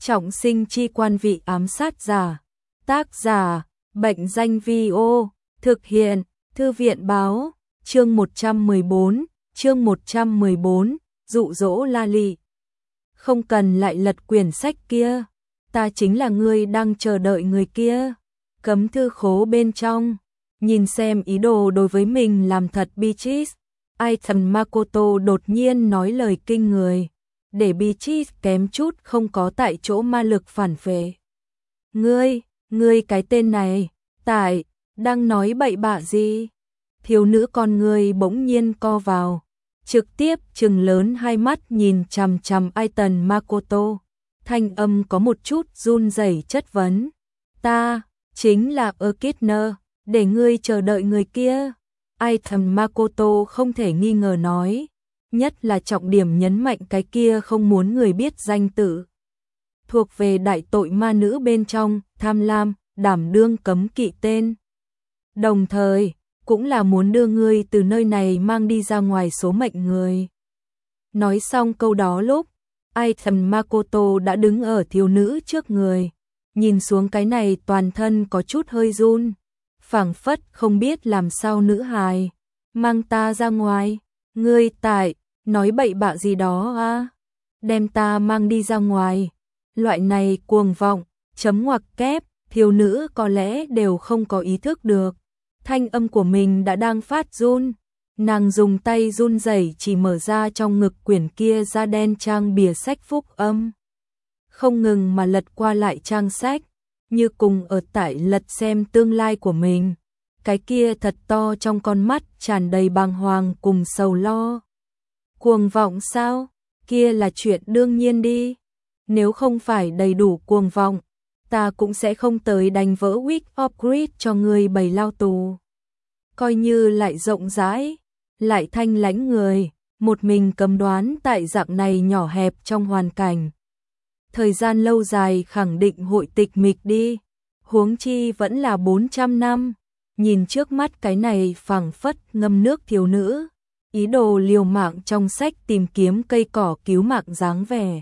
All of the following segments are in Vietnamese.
Trọng sinh chi quan vị ám sát giả. Tác giả, Bệnh danh Vi-ô, thực hiện, Thư viện báo, chương 114, dụ dỗ La Lị. Không cần lại lật quyển sách kia, ta chính là người đang chờ đợi người kia. Cấm thư khố bên trong, nhìn xem ý đồ đối với mình làm thật Beatrice. Aitan Makoto đột nhiên nói lời kinh người, để Beatrice kém chút không có tại chỗ ma lực phản phệ. Ngươi cái tên này, đang nói bậy bạ gì? Thiếu nữ con người bỗng nhiên co vào, trực tiếp trừng lớn hai mắt nhìn chằm chằm Aitan Makoto, thanh âm có một chút run rẩy chất vấn. Ta, chính là Echidna, để ngươi chờ đợi người kia. Aitan Makoto không thể nghi ngờ nói, nhất là trọng điểm nhấn mạnh cái kia không muốn người biết danh tự. Thuộc về đại tội ma nữ bên trong, tham lam, đảm đương cấm kỵ tên. Đồng thời, cũng là muốn đưa ngươi từ nơi này mang đi ra ngoài số mệnh người. Nói xong câu đó lúc, Aitan Makoto đã đứng ở thiếu nữ trước người, nhìn xuống cái này toàn thân có chút hơi run, phảng phất không biết làm sao nữ hài, mang ta ra ngoài, ngươi nói bậy bạ gì đó à? Đem ta mang đi ra ngoài. Loại này cuồng vọng, chấm ngoặc kép, thiếu nữ có lẽ đều không có ý thức được. Thanh âm của mình đã đang phát run. Nàng dùng tay run rẩy chỉ mở ra trong ngực quyển kia da đen trang bìa sách phúc âm. Không ngừng mà lật qua lại trang sách, như cùng ở tại lật xem tương lai của mình. Cái kia thật to trong con mắt tràn đầy bàng hoàng cùng sầu lo. Cuồng vọng sao? Kia là chuyện đương nhiên đi. Nếu không phải đầy đủ cuồng vọng, ta cũng sẽ không tới đánh vỡ Week of Greed cho người bầy lao tù. Coi như lại rộng rãi, lại thanh lãnh người, một mình cấm đoán tại dạng này nhỏ hẹp trong hoàn cảnh. Thời gian lâu dài khẳng định hội tịch mịch đi, huống chi vẫn là 400 năm. Nhìn trước mắt cái này phảng phất ngâm nước thiếu nữ, ý đồ liều mạng trong sách tìm kiếm cây cỏ cứu mạng dáng vẻ.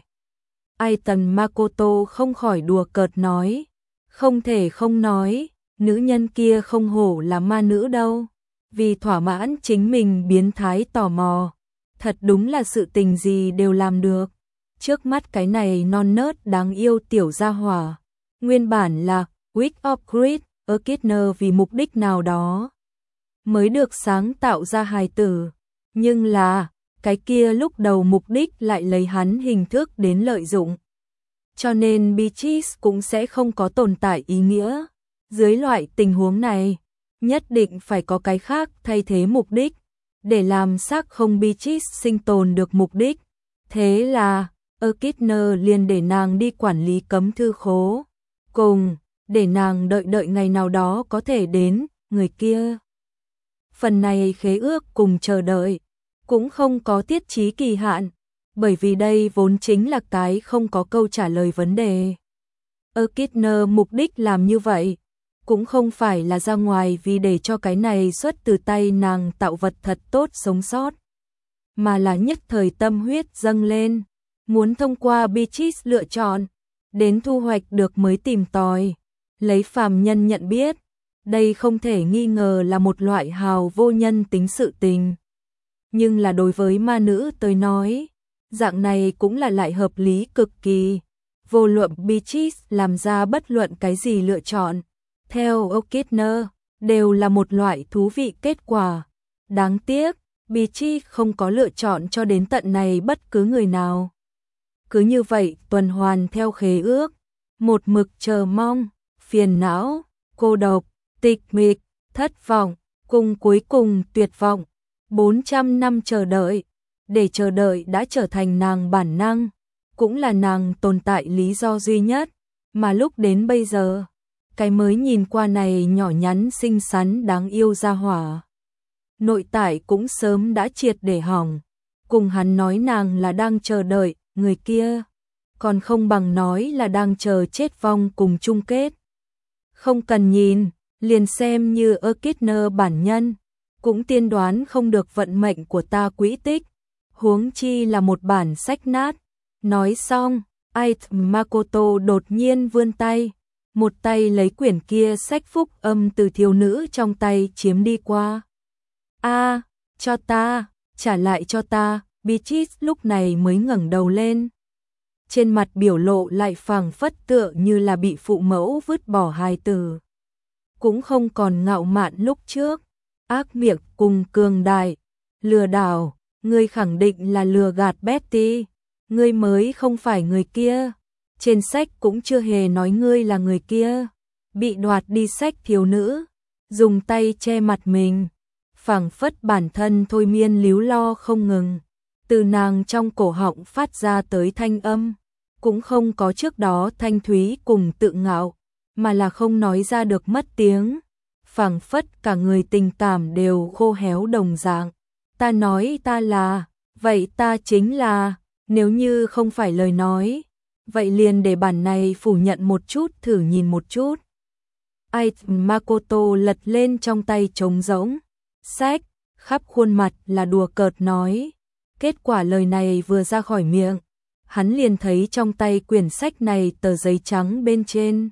Aitan Makoto không khỏi đùa cợt nói, không thể không nói, nữ nhân kia không hổ là ma nữ đâu, vì thỏa mãn chính mình biến thái tò mò, thật đúng là sự tình gì đều làm được. Trước mắt cái này non nớt đáng yêu tiểu gia hỏa, nguyên bản là Week of Greed, Echidna vì mục đích nào đó mới được sáng tạo ra hài tử, nhưng là cái kia lúc đầu mục đích lại lấy hắn hình thức đến lợi dụng. Cho nên Beatrice cũng sẽ không có tồn tại ý nghĩa. Dưới loại tình huống này, nhất định phải có cái khác thay thế mục đích, để làm xác không Beatrice sinh tồn được mục đích. Thế là, Echidna liền để nàng đi quản lý cấm thư khố, cùng để nàng đợi ngày nào đó có thể đến, người kia. Phần này khế ước cùng chờ đợi, cũng không có tiết chí kỳ hạn, bởi vì đây vốn chính là cái không có câu trả lời vấn đề. Echidna mục đích làm như vậy, cũng không phải là ra ngoài vì để cho cái này xuất từ tay nàng tạo vật thật tốt sống sót, mà là nhất thời tâm huyết dâng lên, muốn thông qua Beatrice lựa chọn, đến thu hoạch được mới tìm tòi, lấy phàm nhân nhận biết, đây không thể nghi ngờ là một loại hào vô nhân tính sự tình. Nhưng là đối với ma nữ tới nói, dạng này cũng là lại hợp lý cực kỳ. Vô luận Beatrice làm ra bất luận cái gì lựa chọn, theo Echidna, đều là một loại thú vị kết quả. Đáng tiếc, Beatrice không có lựa chọn cho đến tận này bất cứ người nào. Cứ như vậy tuần hoàn theo khế ước, một mực chờ mong, phiền não, cô độc, tịch mịch, thất vọng, cùng cuối cùng tuyệt vọng. 400 năm chờ đợi, để chờ đợi đã trở thành nàng bản năng, cũng là nàng tồn tại lý do duy nhất, mà lúc đến bây giờ, cái mới nhìn qua này nhỏ nhắn xinh xắn đáng yêu ra hỏa. Nội tại cũng sớm đã triệt để hỏng, cùng hắn nói nàng là đang chờ đợi, người kia, còn không bằng nói là đang chờ chết vong cùng chung kết. Không cần nhìn, liền xem như Echidna bản nhân, cũng tiên đoán không được vận mệnh của ta quỹ tích, huống chi là một bản sách nát. Nói xong, Ait Makoto đột nhiên vươn tay, một tay lấy quyển kia sách phúc âm từ thiếu nữ trong tay chiếm đi qua. A, cho ta, trả lại cho ta, Beatrice lúc này mới ngẩng đầu lên. Trên mặt biểu lộ lại phảng phất tựa như là bị phụ mẫu vứt bỏ hài tử. Cũng không còn ngạo mạn lúc trước, ác miệng cùng cường đại, lừa đảo, ngươi khẳng định là lừa gạt Betty, ngươi mới không phải người kia. Trên sách cũng chưa hề nói ngươi là người kia. Bị đoạt đi sách thiếu nữ, dùng tay che mặt mình, phảng phất bản thân thôi miên líu lo không ngừng. Từ nàng trong cổ họng phát ra tới thanh âm, cũng không có trước đó thanh thúy cùng tự ngạo, mà là không nói ra được mất tiếng, phảng phất cả người tình cảm đều khô héo đồng dạng. Ta nói ta là, vậy ta chính là, nếu như không phải lời nói, vậy liền để bản này phủ nhận một chút thử nhìn một chút. Ait Makoto lật lên trong tay trống rỗng, sách, khắp khuôn mặt là đùa cợt nói. Kết quả lời này vừa ra khỏi miệng, hắn liền thấy trong tay quyển sách này tờ giấy trắng bên trên.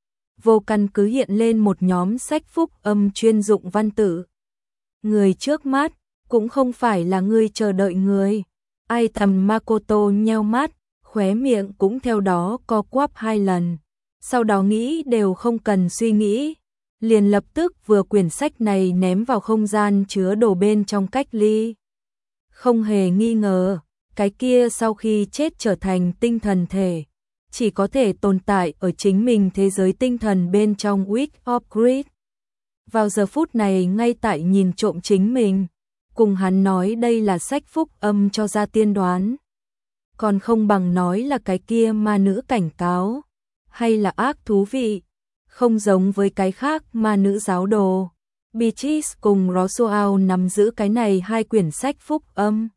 Vô căn cứ hiện lên một nhóm sách phúc âm chuyên dụng văn tự. Người trước mắt, cũng không phải là ngươi chờ đợi người. Ai thầm Makoto nheo mắt, khóe miệng cũng theo đó co quắp 2 lần. Sau đó nghĩ đều không cần suy nghĩ, liền lập tức vừa quyển sách này ném vào không gian chứa đồ bên trong cách ly. Không hề nghi ngờ, cái kia sau khi chết trở thành tinh thần thể, chỉ có thể tồn tại ở chính mình thế giới tinh thần bên trong Week of Greed. Vào giờ phút này ngay tại nhìn trộm chính mình, cùng hắn nói đây là sách phúc âm cho ra tiên đoán. Còn không bằng nói là cái kia ma nữ cảnh cáo, hay là ác thú vị, không giống với cái khác ma nữ giáo đồ. Beatrice cùng Roswell nắm giữ cái này 2 quyển sách phúc âm.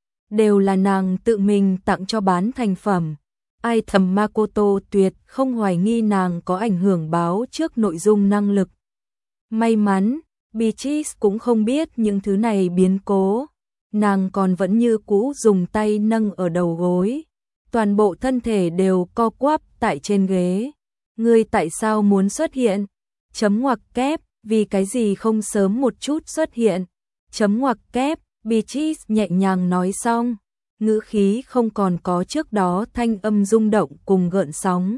Đều là nàng tự mình tặng cho bán thành phẩm. Ai thầm Makoto tuyệt không hoài nghi nàng có ảnh hưởng báo trước nội dung năng lực. May mắn, Beatrice cũng không biết những thứ này biến cố. Nàng còn vẫn như cũ dùng tay nâng ở đầu gối. Toàn bộ thân thể đều co quắp tại trên ghế. Ngươi tại sao muốn xuất hiện? Chấm ngoặc kép, vì cái gì không sớm một chút xuất hiện? Chấm ngoặc kép, Beatrice nhẹ nhàng nói xong, ngữ khí không còn có trước đó thanh âm rung động cùng gợn sóng.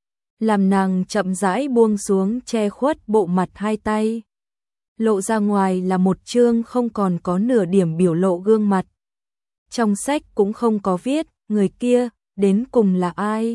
Làm nàng chậm rãi buông xuống che khuất bộ mặt 2 tay. Lộ ra ngoài là một chương không còn có nửa điểm biểu lộ gương mặt. Trong sách cũng không có viết, người kia, đến cùng là ai.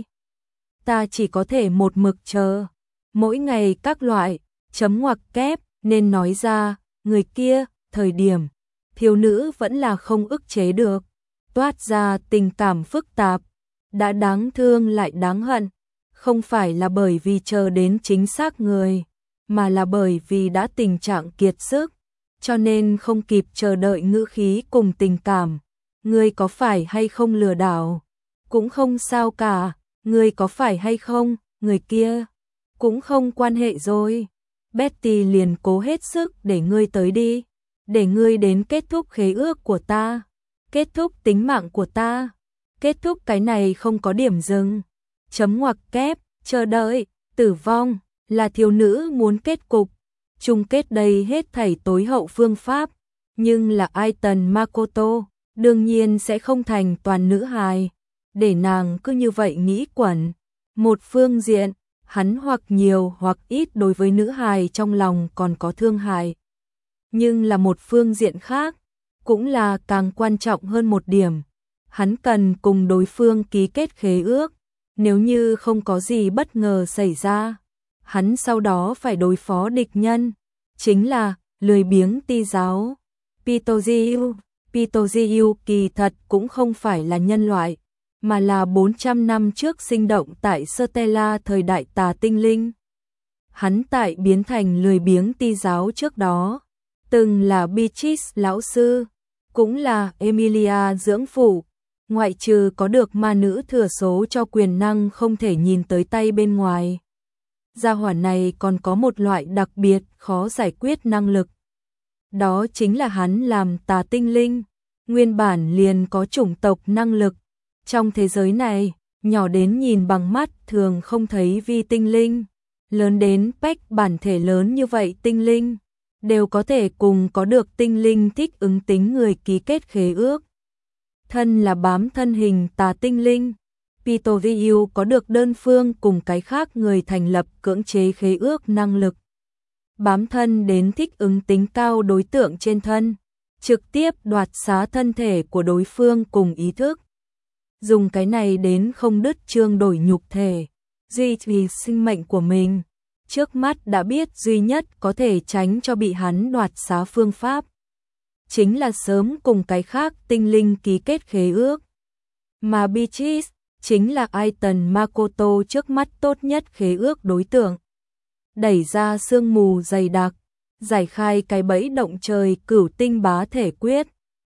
Ta chỉ có thể một mực chờ. Mỗi ngày các loại, chấm ngoặc kép, nên nói ra, người kia, thời điểm. Thiếu nữ vẫn là không ức chế được. Toát ra tình cảm phức tạp. Đã đáng thương lại đáng hận. Không phải là bởi vì chờ đến chính xác người, mà là bởi vì đã tình trạng kiệt sức, cho nên không kịp chờ đợi ngữ khí cùng tình cảm. Ngươi có phải hay không lừa đảo? Cũng không sao cả. Ngươi có phải hay không? Người kia cũng không quan hệ rồi. Betty liền cố hết sức để ngươi tới đi, để ngươi đến kết thúc khế ước của ta, kết thúc tính mạng của ta, kết thúc cái này không có điểm dừng. Chấm ngoặc kép, chờ đợi, tử vong, là thiếu nữ muốn kết cục, chung kết đây hết thảy tối hậu phương pháp, nhưng là Aiton Makoto, đương nhiên sẽ không thành toàn nữ hài, để nàng cứ như vậy nghĩ quẩn. Một phương diện, hắn hoặc nhiều hoặc ít đối với nữ hài trong lòng còn có thương hại. Nhưng là một phương diện khác, cũng là càng quan trọng hơn một điểm, hắn cần cùng đối phương ký kết khế ước, nếu như không có gì bất ngờ xảy ra, hắn sau đó phải đối phó địch nhân, chính là lười biếng ti giáo. Pitogiu kỳ thật cũng không phải là nhân loại, mà là 400 năm trước sinh động tại Stella thời đại tà tinh linh. Hắn tại biến thành lười biếng ti giáo trước đó, từng là Beatrice lão sư, cũng là Emilia dưỡng phụ, ngoại trừ có được ma nữ thừa số cho quyền năng không thể nhìn tới tay bên ngoài. Gia hỏa này còn có một loại đặc biệt khó giải quyết năng lực. Đó chính là hắn làm tà tinh linh, nguyên bản liền có chủng tộc năng lực. Trong thế giới này, nhỏ đến nhìn bằng mắt thường không thấy vi tinh linh, lớn đến Peck bản thể lớn như vậy tinh linh, đều có thể cùng có được tinh linh thích ứng tính người ký kết khế ước. Thân là bám thân hình tà tinh linh, Pitoviu có được đơn phương cùng cái khác người thành lập cưỡng chế khế ước năng lực. Bám thân đến thích ứng tính cao đối tượng trên thân, trực tiếp đoạt xá thân thể của đối phương cùng ý thức. Dùng cái này đến không đứt chương đổi nhục thể, duy trì sinh mệnh của mình. Trước mắt đã biết duy nhất có thể tránh cho bị hắn đoạt xá phương pháp, chính là sớm cùng cái khác tinh linh ký kết khế ước. Mà Beatrice chính là Aiton Makoto trước mắt tốt nhất khế ước đối tượng. Đẩy ra sương mù dày đặc, giải khai cái bẫy động trời cửu tinh bá thể quyết.